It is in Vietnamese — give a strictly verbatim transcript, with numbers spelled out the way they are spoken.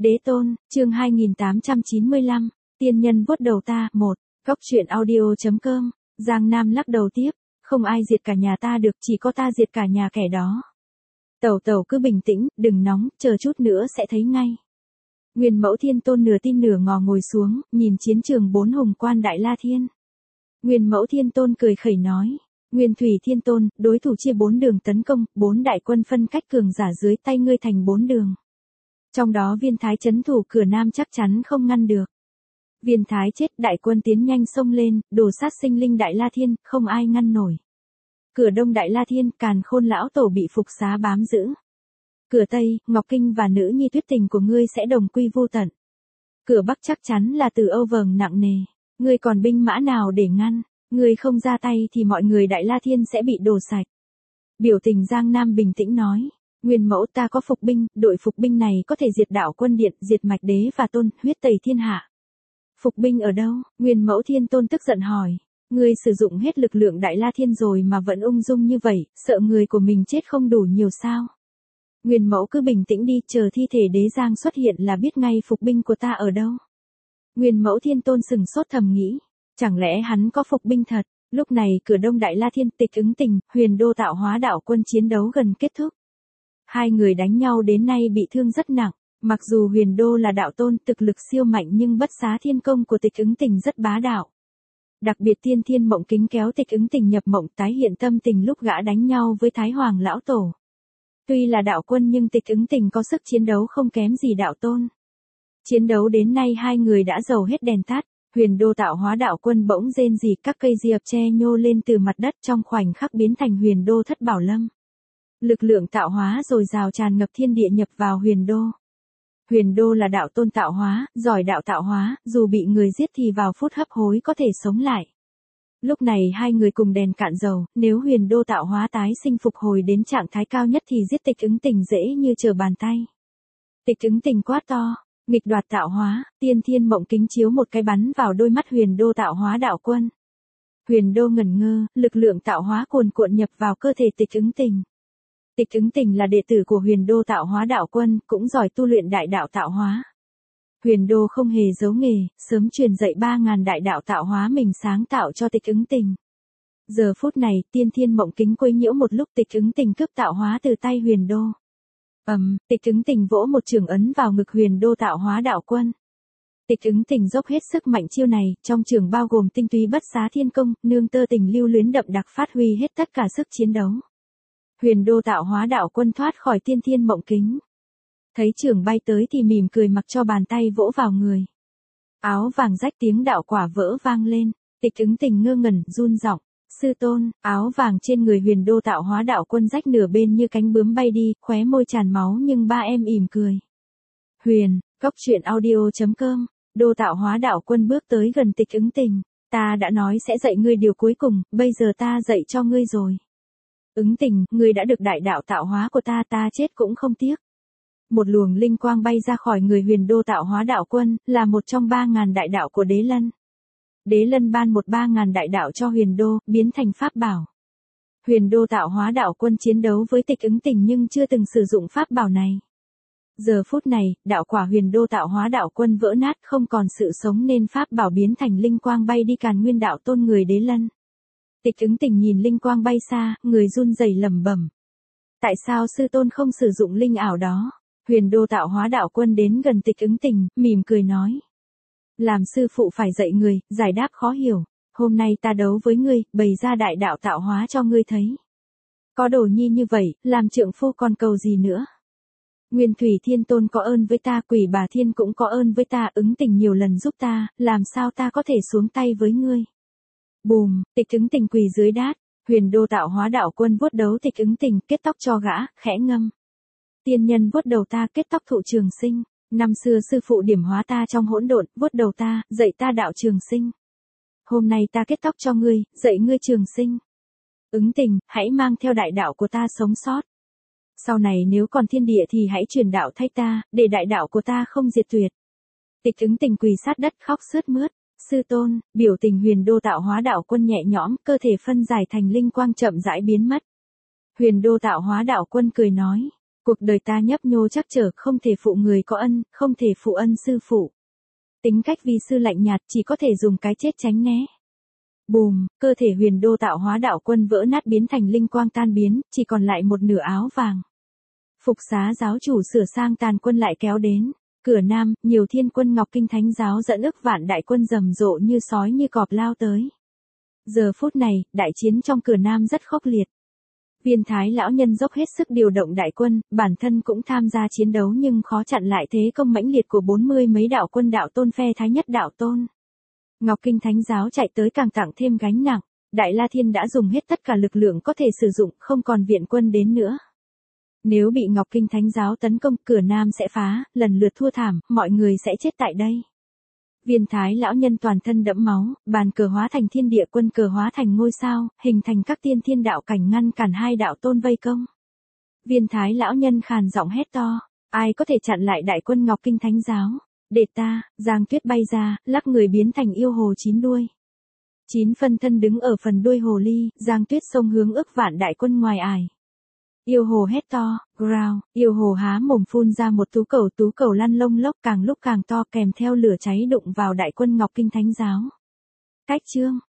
Đế tôn, chương hai nghìn tám trăm chín mươi lăm, tiên nhân vuốt đầu ta, một, góc truyện audio.com, Giang Nam lắc đầu tiếp, không ai diệt cả nhà ta được, chỉ có ta diệt cả nhà kẻ đó. Tẩu tẩu cứ bình tĩnh, đừng nóng, chờ chút nữa sẽ thấy ngay. Nguyên Mẫu Thiên Tôn nửa tin nửa ngò ngồi xuống, nhìn chiến trường bốn hùng quan Đại La Thiên. Nguyên Mẫu Thiên Tôn cười khẩy nói, Nguyên Thủy Thiên Tôn, đối thủ chia bốn đường tấn công, bốn đại quân phân cách cường giả dưới tay ngươi thành bốn đường. Trong đó Viên Thái trấn thủ cửa Nam chắc chắn không ngăn được. Viên Thái chết, đại quân tiến nhanh xông lên, đổ sát sinh linh Đại La Thiên, không ai ngăn nổi. Cửa Đông Đại La Thiên, Càn Khôn lão tổ bị Phục Xá bám giữ. Cửa Tây, Ngọc Kinh và nữ nhi Tuyết Tình của ngươi sẽ đồng quy vô tận. Cửa Bắc chắc chắn là Từ Âu vầng nặng nề, ngươi còn binh mã nào để ngăn, ngươi không ra tay thì mọi người Đại La Thiên sẽ bị đổ sạch. Biểu tình Giang Nam bình tĩnh nói, Nguyên Mẫu ta có phục binh, đội phục binh này có thể diệt đạo quân điện, diệt mạch đế và tôn, huyết tẩy thiên hạ. Phục binh ở đâu? Nguyên Mẫu Thiên Tôn tức giận hỏi, ngươi sử dụng hết lực lượng Đại La Thiên rồi mà vẫn ung dung như vậy, sợ người của mình chết không đủ nhiều sao? Nguyên Mẫu cứ bình tĩnh đi, chờ thi thể đế giang xuất hiện là biết ngay phục binh của ta ở đâu. Nguyên Mẫu Thiên Tôn sừng sốt thầm nghĩ, chẳng lẽ hắn có phục binh thật? Lúc này cửa Đông Đại La Thiên, Tịch Ứng Tình, Huyền Đô Tạo Hóa đạo quân chiến đấu gần kết thúc. Hai người đánh nhau đến nay bị thương rất nặng, mặc dù Huyền Đô là đạo tôn thực lực siêu mạnh nhưng bất xá thiên công của Tịch Ứng Tình rất bá đạo. Đặc biệt Tiên Thiên Mộng Kính kéo Tịch Ứng Tình nhập mộng tái hiện tâm tình lúc gã đánh nhau với Thái Hoàng lão tổ. Tuy là đạo quân nhưng Tịch Ứng Tình có sức chiến đấu không kém gì đạo tôn. Chiến đấu đến nay hai người đã dầu hết đèn tắt, Huyền Đô Tạo Hóa đạo quân bỗng rên rỉ, các cây diệp tre nhô lên từ mặt đất trong khoảnh khắc biến thành Huyền Đô Thất Bảo Lâm. Lực lượng tạo hóa dồi dào tràn ngập thiên địa nhập vào Huyền Đô. Huyền Đô là đạo tôn tạo hóa, giỏi đạo tạo hóa, dù bị người giết thì vào phút hấp hối có thể sống lại. Lúc này hai người cùng đèn cạn dầu, nếu Huyền Đô tạo hóa tái sinh phục hồi đến trạng thái cao nhất thì giết Tịch Ứng Tình dễ như trở bàn tay. Tịch Ứng Tình quát to, nghịch đoạt tạo hóa, Tiên Thiên Mộng Kính chiếu một cái bắn vào đôi mắt Huyền Đô tạo hóa đạo quân. Huyền Đô ngẩn ngơ, lực lượng tạo hóa cuồn cuộn nhập vào cơ thể Tịch Ứng Tình. Tịch Ứng Tình là đệ tử của Huyền Đô Tạo Hóa đạo quân, cũng giỏi tu luyện đại đạo tạo hóa. Huyền Đô không hề giấu nghề, sớm truyền dạy ba ngàn đại đạo tạo hóa mình sáng tạo cho Tịch Ứng Tình. Giờ phút này, Tiên Thiên Mộng Kính quấy nhiễu một lúc, Tịch Ứng Tình cướp tạo hóa từ tay Huyền Đô. Ầm, um, Tịch Ứng Tình vỗ một trường ấn vào ngực Huyền Đô Tạo Hóa đạo quân. Tịch Ứng Tình dốc hết sức mạnh chiêu này, trong trường bao gồm tinh túy bất xá thiên công, nương tơ tình lưu luyến đậm đặc phát huy hết tất cả sức chiến đấu. Huyền Đô Tạo Hóa đạo quân thoát khỏi Tiên Thiên Mộng Kính. Thấy trường bay tới thì mỉm cười mặc cho bàn tay vỗ vào người. Áo vàng rách, tiếng đạo quả vỡ vang lên, Tịch Ứng Tình ngơ ngẩn, run giọng, sư tôn. Áo vàng trên người Huyền Đô Tạo Hóa đạo quân rách nửa bên như cánh bướm bay đi, khóe môi tràn máu nhưng ba em ỉm cười. Huyền, góc truyện audio.com, Đô Tạo Hóa đạo quân bước tới gần Tịch Ứng Tình, ta đã nói sẽ dạy ngươi điều cuối cùng, bây giờ ta dạy cho ngươi rồi. Ứng Tình, ngươi đã được đại đạo tạo hóa của ta, ta chết cũng không tiếc. Một luồng linh quang bay ra khỏi người Huyền Đô Tạo Hóa đạo quân, là một trong ba ngàn đại đạo của Đế Lân. Đế Lân ban một ba ngàn đại đạo cho Huyền Đô, biến thành pháp bảo. Huyền Đô Tạo Hóa đạo quân chiến đấu với Tịch Ứng Tình nhưng chưa từng sử dụng pháp bảo này. Giờ phút này, đạo quả Huyền Đô Tạo Hóa đạo quân vỡ nát, không còn sự sống nên pháp bảo biến thành linh quang bay đi Càn Nguyên đạo tôn người Đế Lân. Tịch Ứng Tình nhìn linh quang bay xa, người run rẩy lẩm bẩm. Tại sao sư tôn không sử dụng linh ảo đó? Huyền Đô Tạo Hóa đạo quân đến gần Tịch Ứng Tình, mỉm cười nói. Làm sư phụ phải dạy người, giải đáp khó hiểu. Hôm nay ta đấu với ngươi, bày ra đại đạo tạo hóa cho ngươi thấy. Có đồ nhi như vậy, làm trượng phu còn cầu gì nữa? Nguyên Thủy Thiên Tôn có ơn với ta, Quỷ Bà Thiên cũng có ơn với ta, Ứng Tình nhiều lần giúp ta, làm sao ta có thể xuống tay với ngươi? Bùm, Tịch Ứng Tình quỳ dưới đát, Huyền Đô Tạo Hóa đạo quân vuốt đấu Tịch Ứng Tình, kết tóc cho gã, khẽ ngâm. Tiên nhân vuốt đầu ta, kết tóc thụ trường sinh. Năm xưa sư phụ điểm hóa ta trong hỗn độn, vuốt đầu ta, dạy ta đạo trường sinh. Hôm nay ta kết tóc cho ngươi, dạy ngươi trường sinh. Ứng Tình, hãy mang theo đại đạo của ta sống sót. Sau này nếu còn thiên địa thì hãy truyền đạo thay ta, để đại đạo của ta không diệt tuyệt. Tịch Ứng Tình quỳ sát đất khóc sướt mướt. Sư tôn, biểu tình Huyền Đô Tạo Hóa đạo quân nhẹ nhõm, cơ thể phân giải thành linh quang chậm rãi biến mất. Huyền Đô Tạo Hóa đạo quân cười nói, Cuộc đời ta nhấp nhô chắc trở, không thể phụ người có ân, không thể phụ ân sư phụ. Tính cách vi sư lạnh nhạt, chỉ có thể dùng cái chết tránh né. Bùm, cơ thể huyền đô tạo hóa đạo quân vỡ nát biến thành linh quang tan biến, chỉ còn lại một nửa áo vàng. Phục xá giáo chủ sửa sang tàn quân lại kéo đến. Cửa Nam, nhiều thiên quân Ngọc Kinh Thánh giáo dẫn ức vạn đại quân rầm rộ như sói như cọp lao tới. Giờ phút này, đại chiến trong cửa Nam rất khốc liệt. Viên Thái lão nhân dốc hết sức điều động đại quân, bản thân cũng tham gia chiến đấu nhưng khó chặn lại thế công mãnh liệt của bốn mươi mấy đạo quân đạo tôn phe Thái Nhất đạo tôn. Ngọc Kinh Thánh giáo chạy tới càng tặng thêm gánh nặng, Đại La Thiên đã dùng hết tất cả lực lượng có thể sử dụng, không còn viện quân đến nữa. Nếu bị Ngọc Kinh Thánh giáo tấn công, cửa Nam sẽ phá, lần lượt thua thảm, mọi người sẽ chết tại đây. Viên Thái lão nhân toàn thân đẫm máu, bàn cờ hóa thành thiên địa quân cờ hóa thành ngôi sao, hình thành các tiên thiên đạo cảnh ngăn cản hai đạo tôn vây công. Viên Thái lão nhân khàn giọng hét to, ai có thể chặn lại đại quân Ngọc Kinh Thánh giáo? Để ta. Giang Tuyết bay ra, lắc người biến thành yêu hồ chín đuôi. Chín phân thân đứng ở phần đuôi hồ ly, Giang Tuyết xông hướng ức vạn đại quân ngoài ải. Yêu hồ hét to, growl, yêu hồ há mồm phun ra một tú cầu, tú cầu lăn lông lốc càng lúc càng to kèm theo lửa cháy đụng vào đại quân Ngọc Kinh Thánh giáo. Cách chương